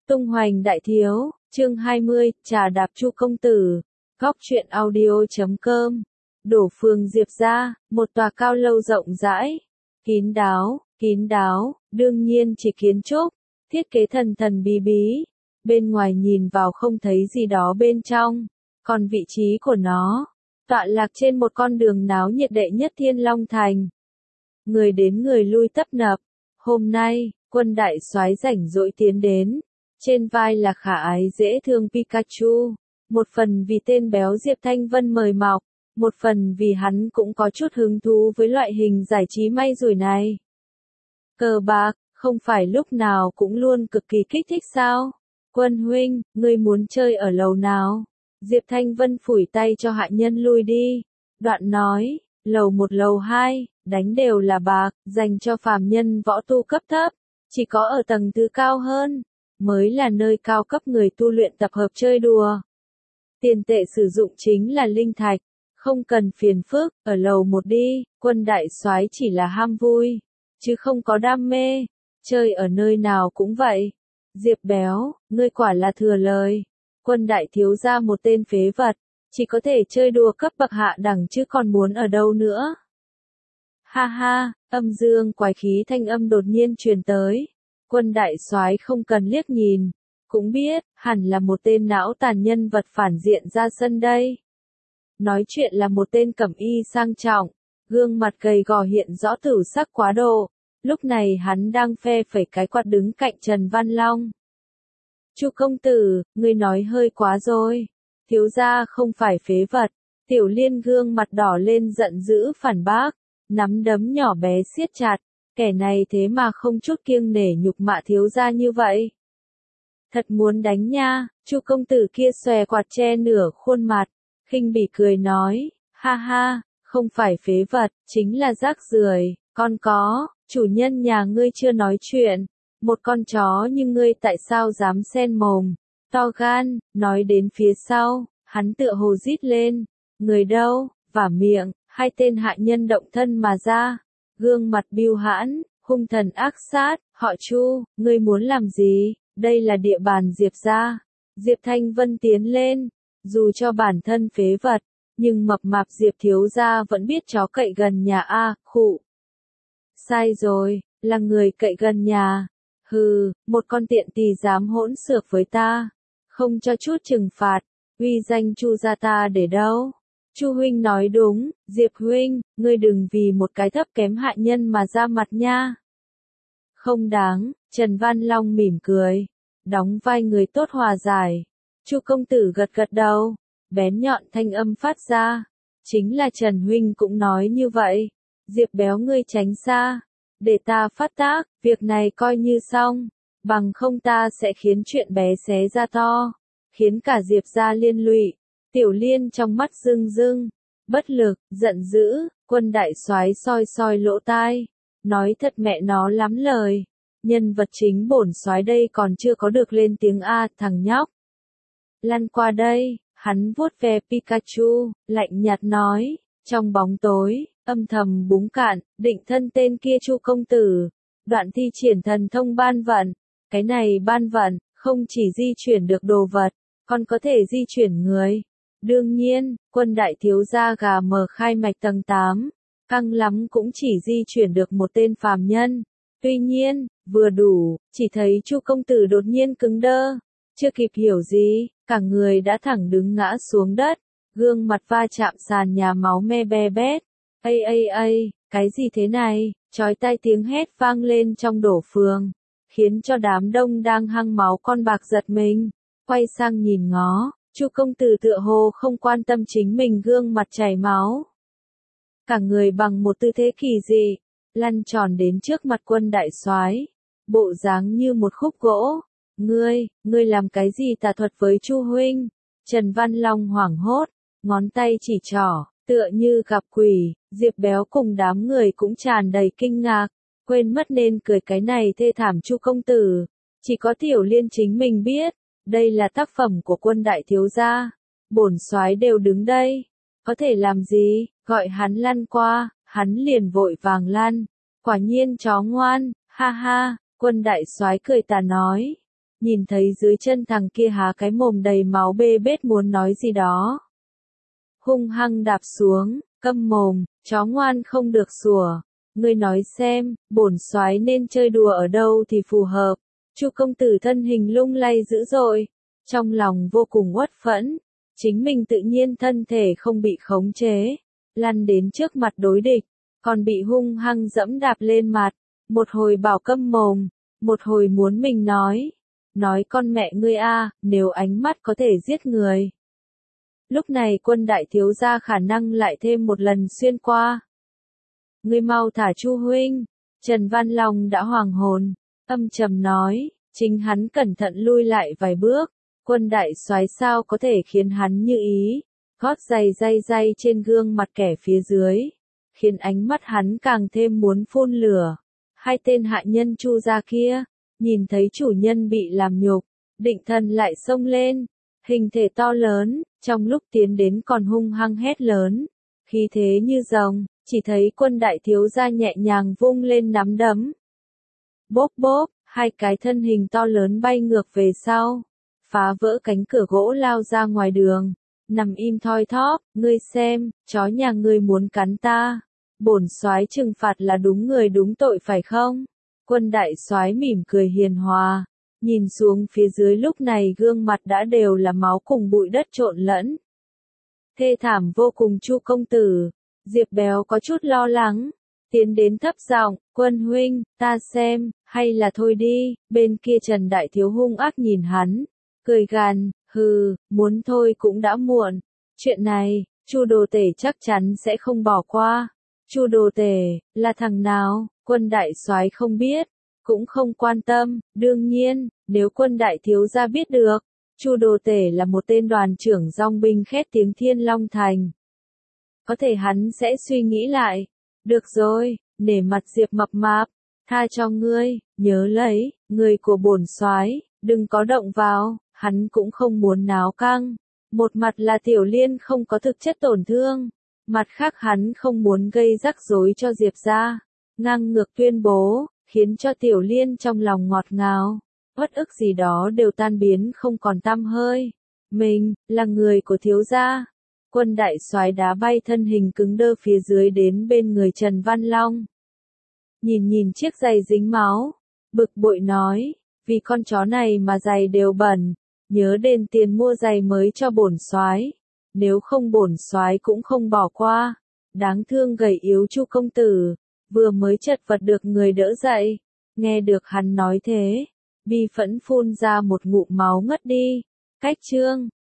Tung hoành đại thiếu, chương 20, trà đạp Chu công tử. Góc truyện audio.com. Đổ phường Diệp gia, một tòa cao lâu rộng rãi, kín đáo, đương nhiên chỉ kiến trúc, thiết kế thần thần bí bí. Bên ngoài nhìn vào không thấy gì đó bên trong, còn vị trí của nó, tọa lạc trên một con đường náo nhiệt đệ nhất Thiên Long Thành. Người đến người lui tấp nập. Hôm nay, Quân đại soái rảnh rỗi tiến đến. Trên vai là khả ái dễ thương Pikachu, một phần vì tên béo Diệp Thanh Vân mời mọc, một phần vì hắn cũng có chút hứng thú với loại hình giải trí may rủi này. Cờ bạc, không phải lúc nào cũng luôn cực kỳ kích thích sao? Quân huynh, ngươi muốn chơi ở lầu nào? Diệp Thanh Vân phủi tay cho hạ nhân lui đi. Đoạn nói, lầu 1 lầu 2, đánh đều là bạc, dành cho phàm nhân võ tu cấp thấp, chỉ có ở tầng thứ cao hơn mới là nơi cao cấp người tu luyện tập hợp chơi đùa. Tiền tệ sử dụng chính là linh thạch, không cần phiền phức, ở lầu 1 đi. Quân đại soái chỉ là ham vui, chứ không có đam mê, chơi ở nơi nào cũng vậy. Diệp béo, ngươi quả là thừa lời. Quân đại thiếu gia một tên phế vật, chỉ có thể chơi đùa cấp bậc hạ đẳng chứ còn muốn ở đâu nữa. Ha ha, âm dương quái khí thanh âm đột nhiên truyền tới. Quân đại soái không cần liếc nhìn, cũng biết, hẳn là một tên não tàn nhân vật phản diện ra sân đây. Nói chuyện là một tên cẩm y sang trọng, gương mặt gầy gò hiện rõ tử sắc quá độ, lúc này hắn đang phe phẩy cái quạt đứng cạnh Trần Văn Long. Chu công tử, ngươi nói hơi quá rồi, thiếu gia không phải phế vật. Tiểu Liên gương mặt đỏ lên giận dữ phản bác, nắm đấm nhỏ bé siết chặt. Kẻ này thế mà không chút kiêng nể nhục mạ thiếu gia như vậy. Thật muốn đánh nha. Chu công tử kia xòe quạt che nửa khuôn mặt, khinh bỉ cười nói, ha ha, không phải phế vật, chính là rác rưởi. Con có, chủ nhân nhà ngươi chưa nói chuyện, một con chó như ngươi tại sao dám xen mồm, to gan. Nói đến phía sau, hắn tựa hồ rít lên, người đâu, vả miệng. Hai tên hạ nhân động thân mà ra, gương mặt bưu hãn, hung thần ác sát. Họ Chu, ngươi muốn làm gì? Đây là địa bàn Diệp gia. Diệp Thanh Vân tiến lên, dù cho bản thân phế vật, nhưng mập mạp Diệp thiếu gia vẫn biết chó cậy gần nhà a. Khụ. Sai rồi, là người cậy gần nhà. Hừ, một con tiện tỳ dám hỗn xược với ta, không cho chút trừng phạt, uy danh Chu gia ta để đâu? Chu huynh nói đúng, Diệp huynh, ngươi đừng vì một cái thấp kém hạ nhân mà ra mặt nha. Không đáng. Trần Văn Long mỉm cười, đóng vai người tốt hòa giải. Chu công tử gật gật đầu, bén nhọn thanh âm phát ra, chính là Trần huynh cũng nói như vậy. Diệp béo ngươi tránh xa, để ta phát tác, việc này coi như xong, bằng không ta sẽ khiến chuyện bé xé ra to, khiến cả Diệp gia liên lụy. Tiểu Liên trong mắt rưng rưng, bất lực, giận dữ. Quân đại soái soi soi lỗ tai, nói thật mẹ nó lắm lời. Nhân vật chính bổn soái đây còn chưa có được lên tiếng a, thằng nhóc. Lăn qua đây. Hắn vuốt ve Pikachu, lạnh nhạt nói, trong bóng tối, âm thầm búng cạn, định thân tên kia Chu công tử. Đoạn thi triển thần thông ban vận. Cái này ban vận, không chỉ di chuyển được đồ vật, còn có thể di chuyển người. Đương nhiên, quân đại thiếu gia gà mờ khai mạch tầng 8, căng lắm cũng chỉ di chuyển được một tên phàm nhân. Tuy nhiên, vừa đủ, chỉ thấy Chu công tử đột nhiên cứng đơ, chưa kịp hiểu gì, cả người đã thẳng đứng ngã xuống đất, gương mặt va chạm sàn nhà máu me be bét. Ây, cái gì thế này? Chói tai tiếng hét vang lên trong đổ phường, khiến cho đám đông đang hăng máu con bạc giật mình, quay sang nhìn ngó. Chu công tử tựa hồ không quan tâm chính mình gương mặt chảy máu. Cả người bằng một tư thế kỳ dị, lăn tròn đến trước mặt quân đại soái, bộ dáng như một khúc gỗ. Ngươi làm cái gì tà thuật với Chu huynh? Trần Văn Long hoảng hốt, ngón tay chỉ trỏ, tựa như gặp quỷ. Diệp béo cùng đám người cũng tràn đầy kinh ngạc, quên mất nên cười cái này thê thảm Chu công tử. Chỉ có Tiểu Liên chính mình biết. Đây là tác phẩm của quân đại thiếu gia, bổn soái đều đứng đây, có thể làm gì? Gọi hắn lăn qua, hắn liền vội vàng lăn. Quả nhiên chó ngoan, ha ha. Quân đại soái cười tà nói, nhìn thấy dưới chân thằng kia há cái mồm đầy máu bê bết muốn nói gì đó. Hung hăng đạp xuống, câm mồm, chó ngoan không được sủa. Ngươi nói xem, bổn soái nên chơi đùa ở đâu thì phù hợp. Chu công tử thân hình lung lay dữ dội, trong lòng vô cùng uất phẫn, chính mình tự nhiên thân thể không bị khống chế, lăn đến trước mặt đối địch, còn bị hung hăng dẫm đạp lên mặt, một hồi bảo câm mồm, một hồi muốn mình nói con mẹ ngươi a, nếu ánh mắt có thể giết người. Lúc này Quân đại thiếu gia khả năng lại thêm một lần xuyên qua. Ngươi mau thả Chu huynh. Trần Văn Long đã hoàng hồn, âm trầm nói, chính hắn cẩn thận lui lại vài bước, Quân đại soái sao có thể khiến hắn như ý, gót giày day trên gương mặt kẻ phía dưới, khiến ánh mắt hắn càng thêm muốn phun lửa. Hai tên hạ nhân Chu gia kia, nhìn thấy chủ nhân bị làm nhục, định thần lại xông lên, hình thể to lớn, trong lúc tiến đến còn hung hăng hét lớn, khí thế như rồng, chỉ thấy Quân đại thiếu gia nhẹ nhàng vung lên nắm đấm. Bốp bốp, hai cái thân hình to lớn bay ngược về sau, phá vỡ cánh cửa gỗ lao ra ngoài đường, nằm im thoi thóp, ngươi xem, chó nhà ngươi muốn cắn ta, bổn soái trừng phạt là đúng người đúng tội phải không? Quân đại soái mỉm cười hiền hòa, nhìn xuống phía dưới lúc này gương mặt đã đều là máu cùng bụi đất trộn lẫn. Thê thảm vô cùng Chu công tử, Diệp Béo có chút lo lắng, tiến đến thấp giọng, Quân huynh, ta xem, hay là thôi đi, bên kia Trần đại thiếu hung ác nhìn hắn, cười gằn, hừ, muốn thôi cũng đã muộn, chuyện này, Chu đồ tể chắc chắn sẽ không bỏ qua. Chu đồ tể, là thằng nào? Quân đại soái không biết, cũng không quan tâm, đương nhiên, nếu Quân đại thiếu gia biết được, Chu đồ tể là một tên đoàn trưởng dòng binh khét tiếng Thiên Long Thành. Có thể hắn sẽ suy nghĩ lại, được rồi, nể mặt Diệp mập mạp, tha cho ngươi, nhớ lấy, người của bổn soái, đừng có động vào, hắn cũng không muốn náo căng. Một mặt là Tiểu Liên không có thực chất tổn thương, mặt khác hắn không muốn gây rắc rối cho Diệp gia, ngang ngược tuyên bố, khiến cho Tiểu Liên trong lòng ngọt ngào, uất ức gì đó đều tan biến không còn tăm hơi. Mình, là người của thiếu gia. Quân đại soái đá bay thân hình cứng đơ phía dưới đến bên người Trần Văn Long. Nhìn chiếc giày dính máu, bực bội nói, vì con chó này mà giày đều bẩn, nhớ đền tiền mua giày mới cho bổn soái, nếu không bổn soái cũng không bỏ qua. Đáng thương gầy yếu Chu công tử, vừa mới chật vật được người đỡ dậy, nghe được hắn nói thế, bi phẫn phun ra một ngụm máu ngất đi. Cách chương